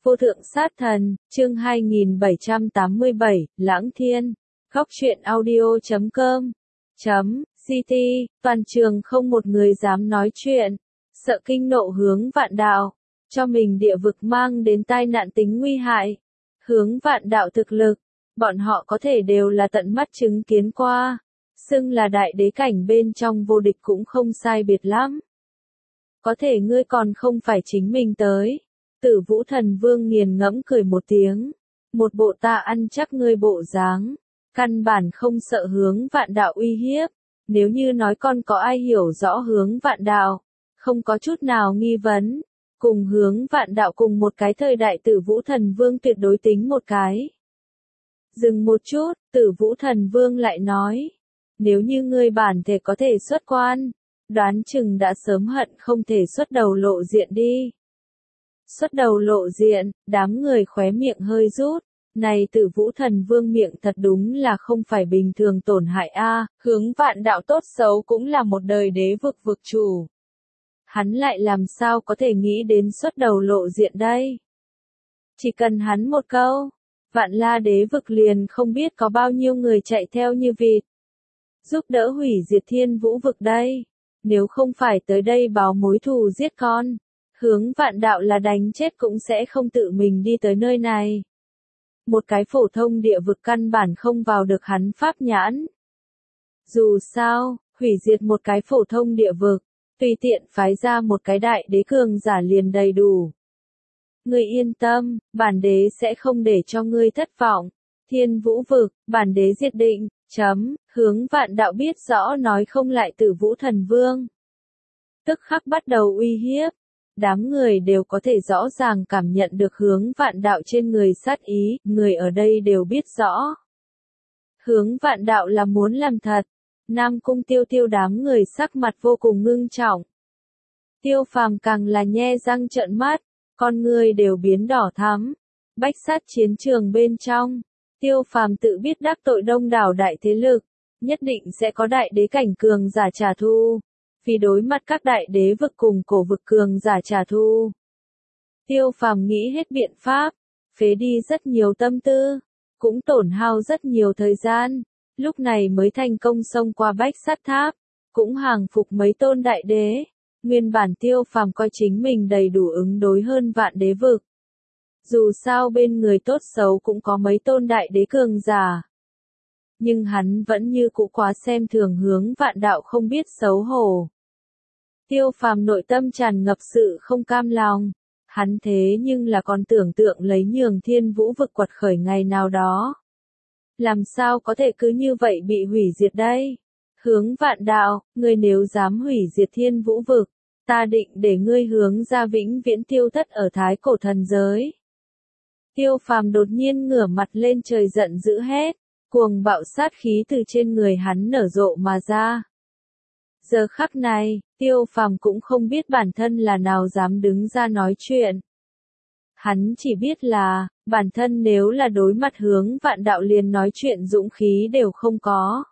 Vô thượng sát thần, chương 2787, Lãng Thiên. Góc truyện audio.com. CT, toàn trường không một người dám nói chuyện, sợ kinh nộ Hướng Vạn Đạo, cho mình địa vực mang đến tai nạn tính nguy hại. Hướng Vạn Đạo thực lực, bọn họ có thể đều là tận mắt chứng kiến qua, xưng là đại đế cảnh bên trong vô địch cũng không sai biệt lắm. Có thể ngươi còn không phải chính mình tới. Tử Vũ Thần Vương nghiền ngẫm cười một tiếng, một bộ ta ăn chắc ngươi bộ dáng, căn bản không sợ Hướng Vạn Đạo uy hiếp. Nếu như nói con có ai hiểu rõ Hướng Vạn Đạo, không có chút nào nghi vấn, cùng Hướng Vạn Đạo cùng một cái thời đại Tử Vũ Thần Vương tuyệt đối tính một cái. Dừng một chút, Tử Vũ Thần Vương lại nói, nếu như ngươi bản thể có thể xuất quan, đoán chừng đã sớm hận không thể xuất đầu lộ diện đi. Xuất đầu lộ diện, đám người khóe miệng hơi rút, này Tử Vũ Thần Vương miệng thật đúng là không phải bình thường tổn hại a. Hướng Vạn Đạo tốt xấu cũng là một đời đế vực chủ. Hắn lại làm sao có thể nghĩ đến xuất đầu lộ diện đây? Chỉ cần hắn một câu, Vạn La đế vực liền không biết có bao nhiêu người chạy theo như vịt, giúp đỡ hủy diệt Thiên Vũ vực đây. Nếu không phải tới đây báo mối thù giết con, Hướng Vạn Đạo là đánh chết cũng sẽ không tự mình đi tới nơi này. Một cái phổ thông địa vực căn bản không vào được hắn pháp nhãn. Dù sao, hủy diệt một cái phổ thông địa vực, tùy tiện phái ra một cái đại đế cường giả liền đầy đủ. Ngươi yên tâm, bản đế sẽ không để cho ngươi thất vọng. Thiên Vũ vực, bản đế diệt định. Hướng Vạn Đạo biết rõ nói không lại Tử Vũ Thần Vương. Tức khắc bắt đầu uy hiếp. Đám người đều có thể rõ ràng cảm nhận được Hướng Vạn Đạo trên người sát ý, người ở đây đều biết rõ. Hướng Vạn Đạo là muốn làm thật. Nam Cung Tiêu Tiêu đám người sắc mặt vô cùng ngưng trọng. Tiêu Phàm càng là nhe răng trợn mắt, con người đều biến đỏ thắm. Bách sát chiến trường bên trong, Tiêu Phàm tự biết đắc tội đông đảo đại thế lực, nhất định sẽ có đại đế cảnh cường giả trả thù. Vì đối mặt các đại đế vực cùng cổ vực cường giả trả thù, Tiêu Phàm nghĩ hết biện pháp, phế đi rất nhiều tâm tư, cũng tổn hao rất nhiều thời gian, lúc này mới thành công xông qua Bách Sát Tháp, cũng hàng phục mấy tôn đại đế. Nguyên bản Tiêu Phàm coi chính mình đầy đủ ứng đối hơn vạn đế vực. Dù sao bên người tốt xấu cũng có mấy tôn đại đế cường giả. Nhưng hắn vẫn như cũ quá xem thường Hướng Vạn Đạo không biết xấu hổ. Tiêu Phàm nội tâm tràn ngập sự không cam lòng. Hắn thế nhưng là còn tưởng tượng lấy nhường Thiên Vũ vực quật khởi ngày nào đó. Làm sao có thể cứ như vậy bị hủy diệt đây? Hướng Vạn Đạo, ngươi nếu dám hủy diệt Thiên Vũ vực, ta định để ngươi hướng ra vĩnh viễn tiêu thất ở Thái Cổ thần giới. Tiêu Phàm đột nhiên ngửa mặt lên trời giận dữ hét, cuồng bạo sát khí từ trên người hắn nở rộ mà ra. Giờ khắc này, Tiêu Phàm cũng không biết bản thân là nào dám đứng ra nói chuyện. Hắn chỉ biết là, bản thân nếu là đối mặt Hướng Vạn Đạo liền nói chuyện dũng khí đều không có.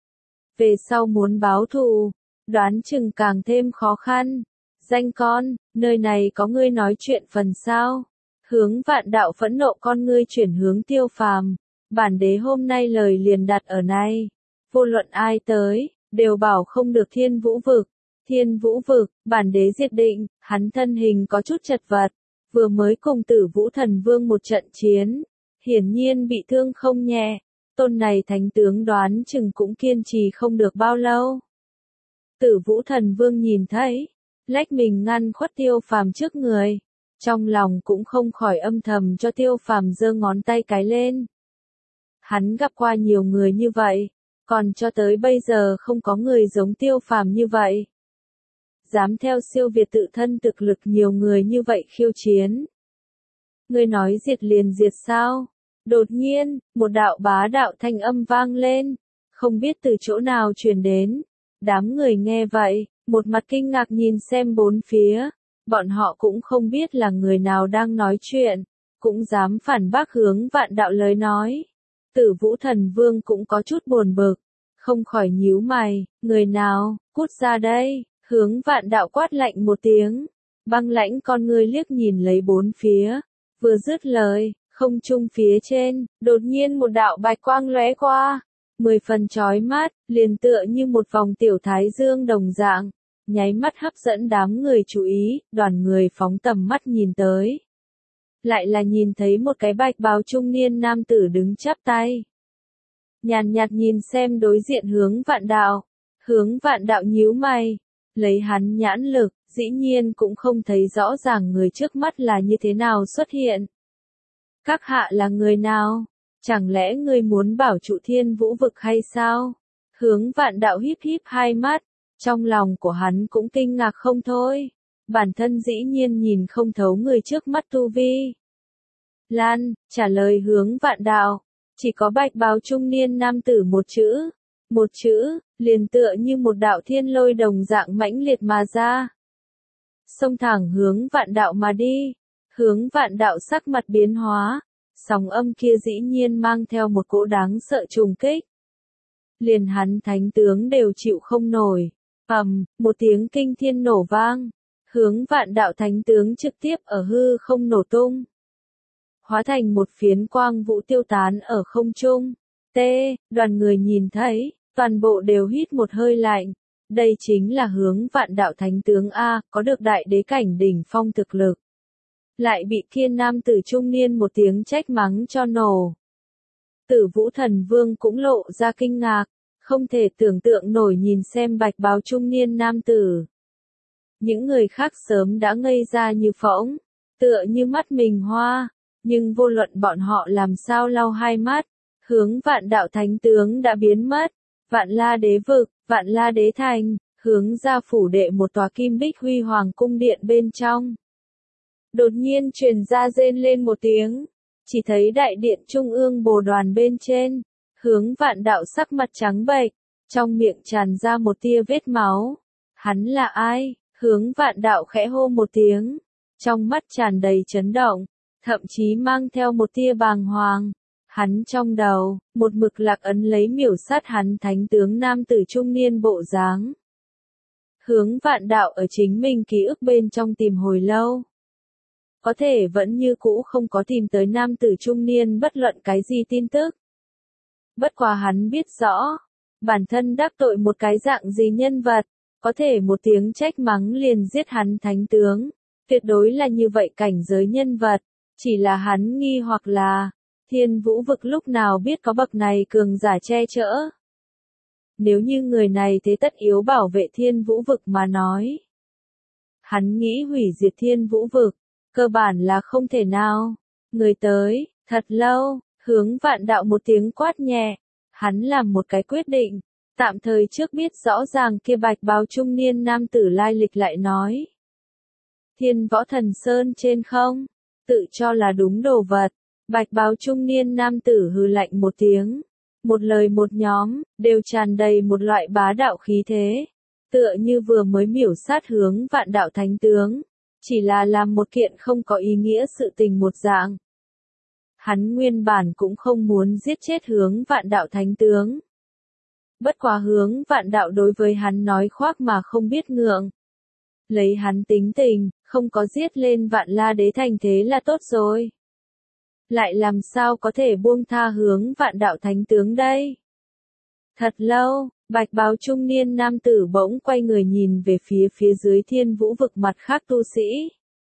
Về sau muốn báo thù, đoán chừng càng thêm khó khăn. Danh con, nơi này có ngươi nói chuyện phần sao? Hướng Vạn Đạo phẫn nộ con ngươi chuyển hướng Tiêu Phàm, bản đế hôm nay lời liền đặt ở này, vô luận ai tới, đều bảo không được Thiên Vũ vực. Thiên Vũ vực, bản đế diệt định. Hắn thân hình có chút chật vật, vừa mới cùng Tử Vũ Thần Vương một trận chiến, hiển nhiên bị thương không nhẹ. Tôn này thánh tướng đoán chừng cũng kiên trì không được bao lâu. Tử Vũ Thần Vương nhìn thấy, lách mình ngăn khuất Tiêu Phàm trước người. Trong lòng cũng không khỏi âm thầm cho Tiêu Phàm giơ ngón tay cái lên. Hắn gặp qua nhiều người như vậy, còn cho tới bây giờ không có người giống Tiêu Phàm như vậy. Dám theo siêu việt tự thân thực lực nhiều người như vậy khiêu chiến. Ngươi nói diệt liền diệt sao? Đột nhiên, một đạo bá đạo thanh âm vang lên, không biết từ chỗ nào truyền đến. Đám người nghe vậy, một mặt kinh ngạc nhìn xem bốn phía. Bọn họ cũng không biết là người nào đang nói chuyện, cũng dám phản bác Hướng Vạn Đạo lời nói. Tử Vũ Thần Vương cũng có chút buồn bực, không khỏi nhíu mày, người nào, cút ra đây. Hướng Vạn Đạo quát lạnh một tiếng, băng lãnh con ngươi liếc nhìn lấy bốn phía, Vừa dứt lời, không trung phía trên, đột nhiên một đạo bạch quang lóe qua, 10 phần chói mắt, liền tựa như một vòng tiểu thái dương đồng dạng, nháy mắt hấp dẫn đám người chú ý, đoàn người phóng tầm mắt nhìn tới. Lại là nhìn thấy một cái bạch bào trung niên nam tử đứng chắp tay. Nhàn nhạt nhìn xem đối diện Hướng Vạn Đạo nhíu mày, lấy hắn nhãn lực, dĩ nhiên cũng không thấy rõ ràng người trước mắt là như thế nào xuất hiện. Các hạ là người nào? Chẳng lẽ ngươi muốn bảo trụ Thiên Vũ vực hay sao? Hướng Vạn Đạo híp híp hai mắt, trong lòng của hắn cũng kinh ngạc không thôi. Bản thân dĩ nhiên nhìn không thấu người trước mắt tu vi. Lan, trả lời Hướng Vạn Đạo, chỉ có bạch bào trung niên nam tử một chữ, liền tựa như một đạo thiên lôi đồng dạng mãnh liệt mà ra. Xông thẳng Hướng Vạn Đạo mà đi, Hướng Vạn Đạo sắc mặt biến hóa, sóng âm kia dĩ nhiên mang theo một cỗ đáng sợ trùng kích. Liền hắn thánh tướng đều chịu không nổi, một tiếng kinh thiên nổ vang, Hướng Vạn Đạo thánh tướng trực tiếp ở hư không nổ tung. Hóa thành một phiến quang vũ tiêu tán ở không trung. Đoàn người nhìn thấy, toàn bộ đều hít một hơi lạnh. Đây chính là Hướng Vạn Đạo thánh tướng A, có được đại đế cảnh đỉnh phong thực lực. Lại bị Thiên nam tử trung niên một tiếng trách mắng cho nổ. Tử Vũ Thần Vương cũng lộ ra kinh ngạc, không thể tưởng tượng nổi nhìn xem bạch bào trung niên nam tử. Những người khác sớm đã ngây ra như phỗng, tựa như mắt mình hoa. Nhưng vô luận bọn họ làm sao lau hai mắt, Hướng Vạn Đạo thánh tướng đã biến mất, Vạn La Đế vực, Vạn La Đế thành, hướng ra phủ đệ một tòa kim bích huy hoàng cung điện bên trong. Đột nhiên truyền ra rên lên một tiếng, chỉ thấy đại điện trung ương bồ đoàn bên trên, Hướng Vạn Đạo sắc mặt trắng bệch, trong miệng tràn ra một tia vết máu. Hắn là ai? Hướng Vạn Đạo khẽ hô một tiếng, trong mắt tràn đầy chấn động. Thậm chí mang theo một tia bàng hoàng. Hắn trong đầu, một mực lạc ấn lấy miểu sát hắn thánh tướng nam tử trung niên bộ dáng. Hướng Vạn Đạo ở chính mình ký ức bên trong tìm hồi lâu. Có thể vẫn như cũ không có tìm tới nam tử trung niên bất luận cái gì tin tức. Bất quá hắn biết rõ, bản thân đắc tội một cái dạng gì nhân vật, có thể một tiếng trách mắng liền giết hắn thánh tướng. Tuyệt đối là như vậy cảnh giới nhân vật. Chỉ là hắn nghi hoặc là, Thiên Vũ vực lúc nào biết có bậc này cường giả che chở. Nếu như người này thế tất yếu bảo vệ Thiên Vũ vực mà nói. Hắn nghĩ hủy diệt Thiên Vũ vực, cơ bản là không thể nào. Người tới, thật lâu, Hướng Vạn Đạo một tiếng quát nhẹ. Hắn làm một cái quyết định, tạm thời trước biết rõ ràng kia bạch bào trung niên nam tử lai lịch lại nói. Thiên Võ Thần Sơn trên không. Tự cho là đúng đồ vật, bạch bào trung niên nam tử hừ lạnh một tiếng, một lời một nhóm, đều tràn đầy một loại bá đạo khí thế, tựa như vừa mới miểu sát Hướng Vạn Đạo thánh tướng, chỉ là làm một kiện không có ý nghĩa sự tình một dạng. Hắn nguyên bản cũng không muốn giết chết Hướng Vạn Đạo thánh tướng. Bất quá Hướng Vạn Đạo đối với hắn nói khoác mà không biết ngượng. Lấy hắn tính tình, không có giết lên Vạn La Đế thành thế là tốt rồi. Lại làm sao có thể buông tha Hướng Vạn Đạo thánh tướng đây? Thật lâu, bạch bào trung niên nam tử bỗng quay người nhìn về phía dưới Thiên Vũ vực mặt khác tu sĩ.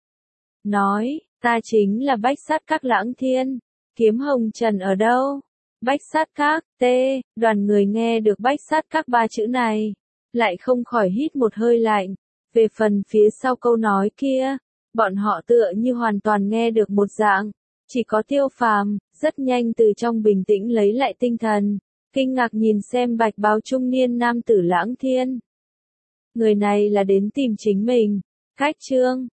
Nói, ta chính là Bách Sát Các Lãng Thiên, Kiếm Hồng Trần ở đâu? Bách Sát Các, đoàn người nghe được Bách Sát Các ba chữ này, lại không khỏi hít một hơi lạnh. Về phần phía sau câu nói kia, bọn họ tựa như hoàn toàn nghe được một dạng, chỉ có Tiêu Phàm, rất nhanh từ trong bình tĩnh lấy lại tinh thần, kinh ngạc nhìn xem bạch bào trung niên nam tử Lãng Thiên. Người này là đến tìm chính mình, cách chương.